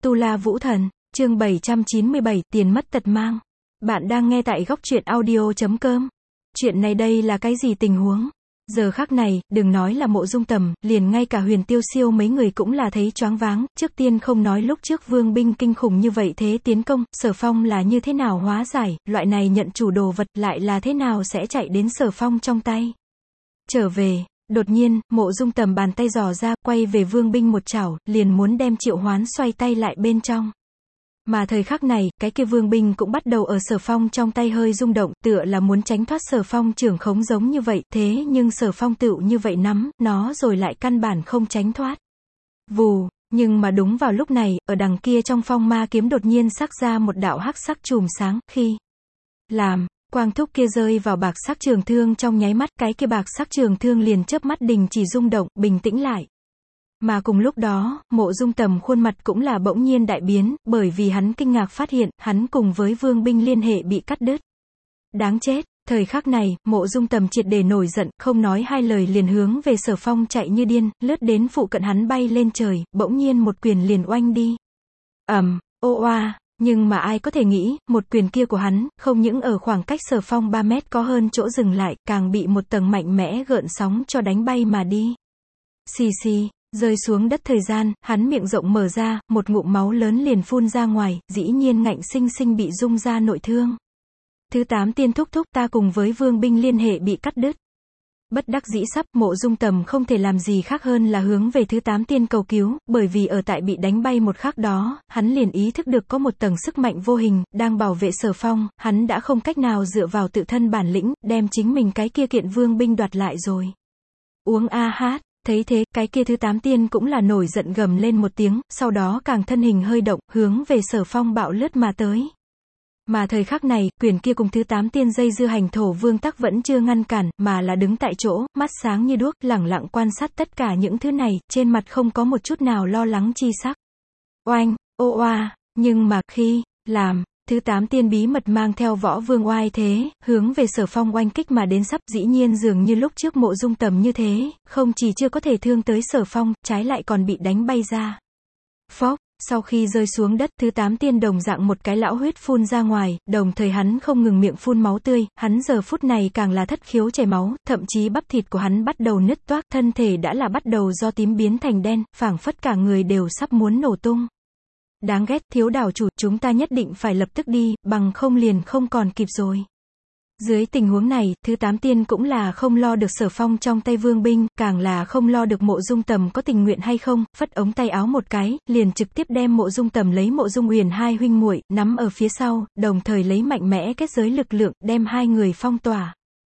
Tu La Vũ Thần, chương 797, tiền mất tật mang. Bạn đang nghe tại góc truyện audio.com. Chuyện này đây là cái gì tình huống? Giờ khắc này, đừng nói là Mộ Dung Tầm, liền ngay cả Huyền Tiêu Siêu mấy người cũng là thấy choáng váng, trước tiên không nói lúc trước vương binh kinh khủng như vậy thế tiến công, Sở Phong là như thế nào hóa giải, loại này nhận chủ đồ vật lại là thế nào sẽ chạy đến Sở Phong trong tay. Trở về. Đột nhiên, Mộ Dung Tầm bàn tay giò ra, quay về vương binh một chảo, liền muốn đem Triệu Hoán xoay tay lại bên trong. Mà thời khắc này, cái kia vương binh cũng bắt đầu ở Sở Phong trong tay hơi rung động, tựa là muốn tránh thoát Sở Phong trưởng khống giống như vậy, thế nhưng Sở Phong tựu như vậy nắm, nó rồi lại căn bản không tránh thoát. Vù, nhưng mà đúng vào lúc này, ở đằng kia trong phong ma kiếm đột nhiên sắc ra một đạo hắc sắc chùm sáng, khi làm quang thúc kia rơi vào bạc sắc trường thương trong nháy mắt, cái kia bạc sắc trường thương liền chớp mắt đình chỉ rung động, bình tĩnh lại. Mà cùng lúc đó, Mộ Dung Tầm khuôn mặt cũng là bỗng nhiên đại biến, bởi vì hắn kinh ngạc phát hiện, hắn cùng với vương binh liên hệ bị cắt đứt. Đáng chết, thời khắc này, Mộ Dung Tầm triệt để nổi giận, không nói hai lời liền hướng về Sở Phong chạy như điên, lướt đến phụ cận hắn bay lên trời, bỗng nhiên một quyền liền oanh đi. Ô oa. Nhưng mà ai có thể nghĩ, một quyền kia của hắn, không những ở khoảng cách Sở Phong 3 mét có hơn chỗ dừng lại, càng bị một tầng mạnh mẽ gợn sóng cho đánh bay mà đi. Xì xì, rơi xuống đất thời gian, hắn miệng rộng mở ra, một ngụm máu lớn liền phun ra ngoài, dĩ nhiên ngạnh sinh sinh bị rung ra nội thương. Thứ 8 tiên thúc thúc, ta cùng với vương binh liên hệ bị cắt đứt. Bất đắc dĩ sắp, Mộ Dung Tầm không thể làm gì khác hơn là hướng về thứ 8 tiên cầu cứu, bởi vì ở tại bị đánh bay một khắc đó, hắn liền ý thức được có một tầng sức mạnh vô hình, đang bảo vệ Sở Phong, hắn đã không cách nào dựa vào tự thân bản lĩnh, đem chính mình cái kia kiện vương binh đoạt lại rồi. Uống a hát, thấy thế, cái kia thứ 8 tiên cũng là nổi giận gầm lên một tiếng, sau đó càng thân hình hơi động, hướng về Sở Phong bạo lướt mà tới. Mà thời khắc này, quyền kia cùng thứ 8 tiên dây dưa Hành Thổ Vương tắc vẫn chưa ngăn cản, mà là đứng tại chỗ, mắt sáng như đuốc, lẳng lặng quan sát tất cả những thứ này, trên mặt không có một chút nào lo lắng chi sắc. Oanh, ô oa, nhưng mà, khi làm thứ 8 tiên bí mật mang theo võ vương oai thế, hướng về Sở Phong oanh kích mà đến sắp, dĩ nhiên dường như lúc trước Mộ Dung Tầm như thế, không chỉ chưa có thể thương tới Sở Phong, trái lại còn bị đánh bay ra. Phốc. Sau khi rơi xuống đất, thứ 8 tiên đồng dạng một cái lão huyết phun ra ngoài, đồng thời hắn không ngừng miệng phun máu tươi, hắn giờ phút này càng là thất khiếu chảy máu, thậm chí bắp thịt của hắn bắt đầu nứt toác, thân thể đã là bắt đầu do tím biến thành đen, phảng phất cả người đều sắp muốn nổ tung. Đáng ghét, thiếu đảo chủ, chúng ta nhất định phải lập tức đi, bằng không liền không còn kịp rồi. Dưới tình huống này, thứ 8 tiên cũng là không lo được Sở Phong trong tay vương binh, càng là không lo được Mộ Dung Tầm có tình nguyện hay không, phất ống tay áo một cái, liền trực tiếp đem Mộ Dung Tầm lấy Mộ Dung Uyển hai huynh muội nắm ở phía sau, đồng thời lấy mạnh mẽ kết giới lực lượng, đem hai người phong tỏa.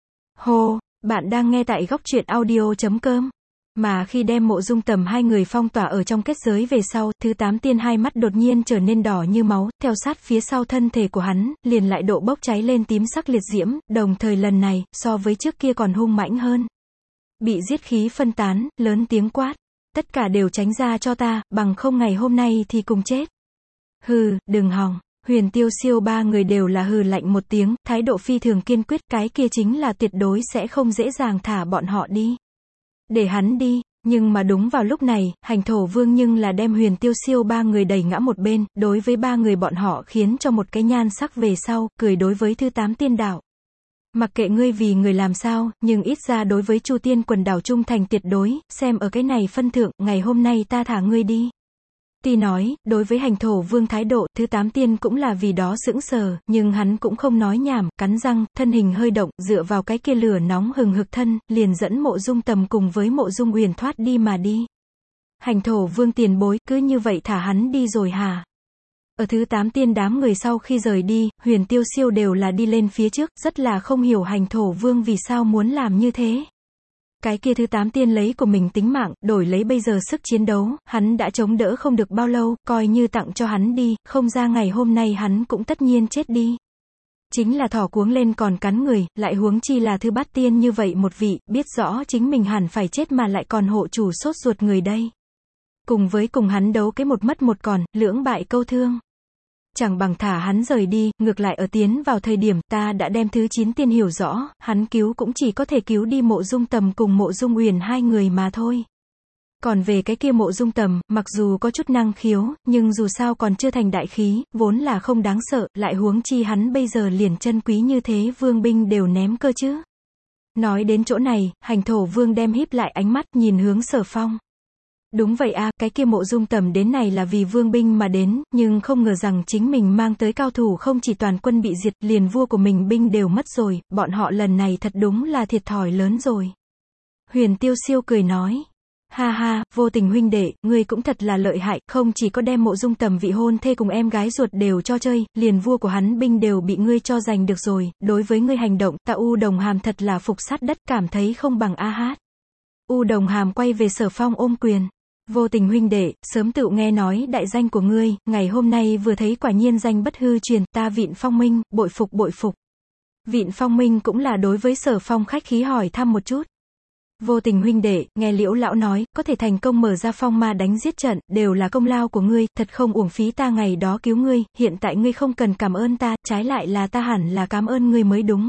Hô, bạn đang nghe tại góc truyện audio.com. Mà khi đem Mộ Dung Tầm hai người phong tỏa ở trong kết giới về sau, thứ 8 tiên hai mắt đột nhiên trở nên đỏ như máu, theo sát phía sau thân thể của hắn, liền lại độ bốc cháy lên tím sắc liệt diễm, đồng thời lần này, so với trước kia còn hung mãnh hơn. Bị giết khí phân tán, lớn tiếng quát. Tất cả đều tránh ra cho ta, bằng không ngày hôm nay thì cùng chết. Hừ, đừng hòng. Huyền Tiêu Siêu ba người đều là hừ lạnh một tiếng, thái độ phi thường kiên quyết, cái kia chính là tuyệt đối sẽ không dễ dàng thả bọn họ đi. Để hắn đi, nhưng mà đúng vào lúc này, Hành Thổ Vương nhưng là đem Huyền Tiêu Siêu ba người đẩy ngã một bên, đối với ba người bọn họ khiến cho một cái nhan sắc về sau, cười đối với thứ 8 tiên đạo. Mặc kệ ngươi vì người làm sao, nhưng ít ra đối với Chu Tiên quần đảo trung thành tuyệt đối, xem ở cái này phân thượng, ngày hôm nay ta thả ngươi đi. Tuy nói, đối với Hành Thổ Vương thái độ, thứ 8 tiên cũng là vì đó sững sờ, nhưng hắn cũng không nói nhảm, cắn răng, thân hình hơi động, dựa vào cái kia lửa nóng hừng hực thân, liền dẫn Mộ Dung Tầm cùng với Mộ Dung Uyển thoát đi mà đi. Hành Thổ Vương tiền bối, cứ như vậy thả hắn đi rồi hả? Ở thứ 8 tiên đám người sau khi rời đi, Huyền Tiêu Siêu đều là đi lên phía trước, rất là không hiểu Hành Thổ Vương vì sao muốn làm như thế. Cái kia thứ 8 tiên lấy của mình tính mạng, đổi lấy bây giờ sức chiến đấu, hắn đã chống đỡ không được bao lâu, coi như tặng cho hắn đi, không ra ngày hôm nay hắn cũng tất nhiên chết đi. Chính là thỏ cuống lên còn cắn người, lại huống chi là thứ bát tiên như vậy một vị, biết rõ chính mình hẳn phải chết mà lại còn hộ chủ sốt ruột người đây. Cùng với cùng hắn đấu cái một mất một còn, lưỡng bại câu thương. Chẳng bằng thả hắn rời đi, ngược lại ở tiến vào thời điểm ta đã đem thứ 9 tiên hiểu rõ, hắn cứu cũng chỉ có thể cứu đi Mộ Dung Tầm cùng Mộ Dung Uyển hai người mà thôi. Còn về cái kia Mộ Dung Tầm, mặc dù có chút năng khiếu, nhưng dù sao còn chưa thành đại khí, vốn là không đáng sợ, lại huống chi hắn bây giờ liền chân quý như thế vương binh đều ném cơ chứ. Nói đến chỗ này, Hành Thổ Vương đem híp lại ánh mắt nhìn hướng Sở Phong. Đúng vậy a, cái kia Mộ Dung Tầm đến này là vì vương binh mà đến, nhưng không ngờ rằng chính mình mang tới cao thủ không chỉ toàn quân bị diệt, liền vua của mình binh đều mất rồi, bọn họ lần này thật đúng là thiệt thòi lớn rồi. Huyền Tiêu Siêu cười nói. Ha ha, Vô Tình huynh đệ, ngươi cũng thật là lợi hại, không chỉ có đem Mộ Dung Tầm vị hôn thê cùng em gái ruột đều cho chơi, liền vua của hắn binh đều bị ngươi cho giành được rồi, đối với ngươi hành động, ta U Đồng Hàm thật là phục sát đất, cảm thấy không bằng a hát. U Đồng Hàm quay về Sở Phong ôm quyền. Vô Tình huynh đệ, sớm tựu nghe nói đại danh của ngươi, ngày hôm nay vừa thấy quả nhiên danh bất hư truyền, ta Vịn Phong Minh, bội phục bội phục. Vịn Phong Minh cũng là đối với Sở Phong khách khí hỏi thăm một chút. Vô Tình huynh đệ, nghe Liễu lão nói, có thể thành công mở ra phong ma đánh giết trận, đều là công lao của ngươi, thật không uổng phí ta ngày đó cứu ngươi, hiện tại ngươi không cần cảm ơn ta, trái lại là ta hẳn là cảm ơn ngươi mới đúng.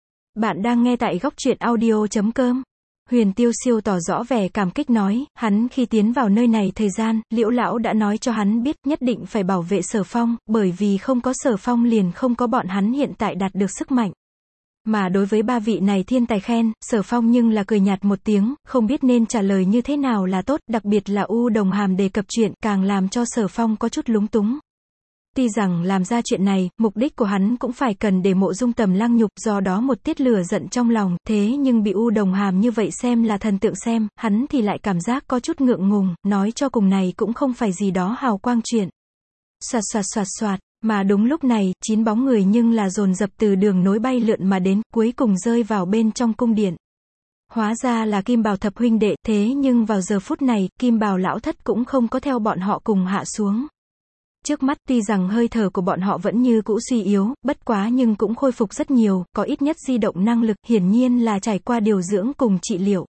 Bạn đang nghe tại góc truyện audio.com. Huyền Tiêu Siêu tỏ rõ vẻ cảm kích nói, hắn khi tiến vào nơi này thời gian, Liễu lão đã nói cho hắn biết nhất định phải bảo vệ Sở Phong, bởi vì không có Sở Phong liền không có bọn hắn hiện tại đạt được sức mạnh. Mà đối với ba vị này thiên tài khen, Sở Phong nhưng là cười nhạt một tiếng, không biết nên trả lời như thế nào là tốt, đặc biệt là U Đồng Hàm đề cập chuyện, càng làm cho Sở Phong có chút lúng túng. Tuy rằng làm ra chuyện này, mục đích của hắn cũng phải cần để Mộ Dung Tầm lăng nhục, do đó một tiết lửa giận trong lòng, thế nhưng bị U Đồng Hàm như vậy xem là thần tượng xem, hắn thì lại cảm giác có chút ngượng ngùng, nói cho cùng này cũng không phải gì đó hào quang chuyện. Soạt soạt soạt soạt, mà đúng lúc này, 9 bóng người nhưng là dồn dập từ đường nối bay lượn mà đến, cuối cùng rơi vào bên trong cung điện. Hóa ra là Kim Bào thập huynh đệ, thế nhưng vào giờ phút này, Kim Bào lão thất cũng không có theo bọn họ cùng hạ xuống. Trước mắt tuy rằng hơi thở của bọn họ vẫn như cũ suy yếu, bất quá nhưng cũng khôi phục rất nhiều, có ít nhất di động năng lực, hiển nhiên là trải qua điều dưỡng cùng trị liệu.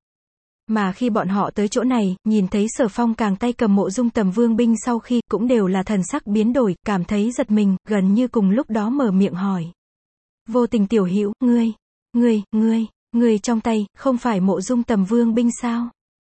Mà khi bọn họ tới chỗ này, nhìn thấy Sở Phong càng tay cầm Mộ Dung Tầm vương binh sau khi, cũng đều là thần sắc biến đổi, cảm thấy giật mình, gần như cùng lúc đó mở miệng hỏi. Vô Tình tiểu hữu, ngươi trong tay, không phải Mộ Dung Tầm vương binh sao?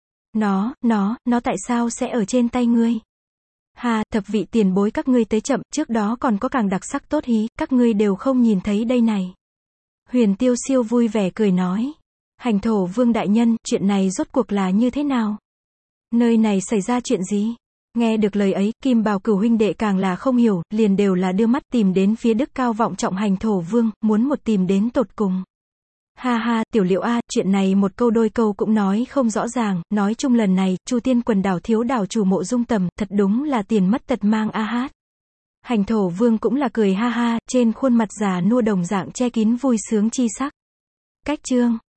Nó tại sao sẽ ở trên tay ngươi? Ha, thập vị tiền bối các ngươi tới chậm, trước đó còn có càng đặc sắc tốt hí, các ngươi đều không nhìn thấy đây này. Huyền Tiêu Siêu vui vẻ cười nói. Hành Thổ Vương đại nhân, chuyện này rốt cuộc là như thế nào? Nơi này xảy ra chuyện gì? Nghe được lời ấy, Kim Bào cửu huynh đệ càng là không hiểu, liền đều là đưa mắt tìm đến phía đức cao vọng trọng Hành Thổ Vương, muốn một tìm đến tột cùng. Ha ha, tiểu Liễu a, chuyện này một câu đôi câu cũng nói không rõ ràng, nói chung lần này, Chu Tiên quần đảo thiếu đảo chủ Mộ Dung Tầm, thật đúng là tiền mất tật mang a hát. Hành Thổ Vương cũng là cười ha ha, trên khuôn mặt già nua đồng dạng che kín vui sướng chi sắc. Cách chương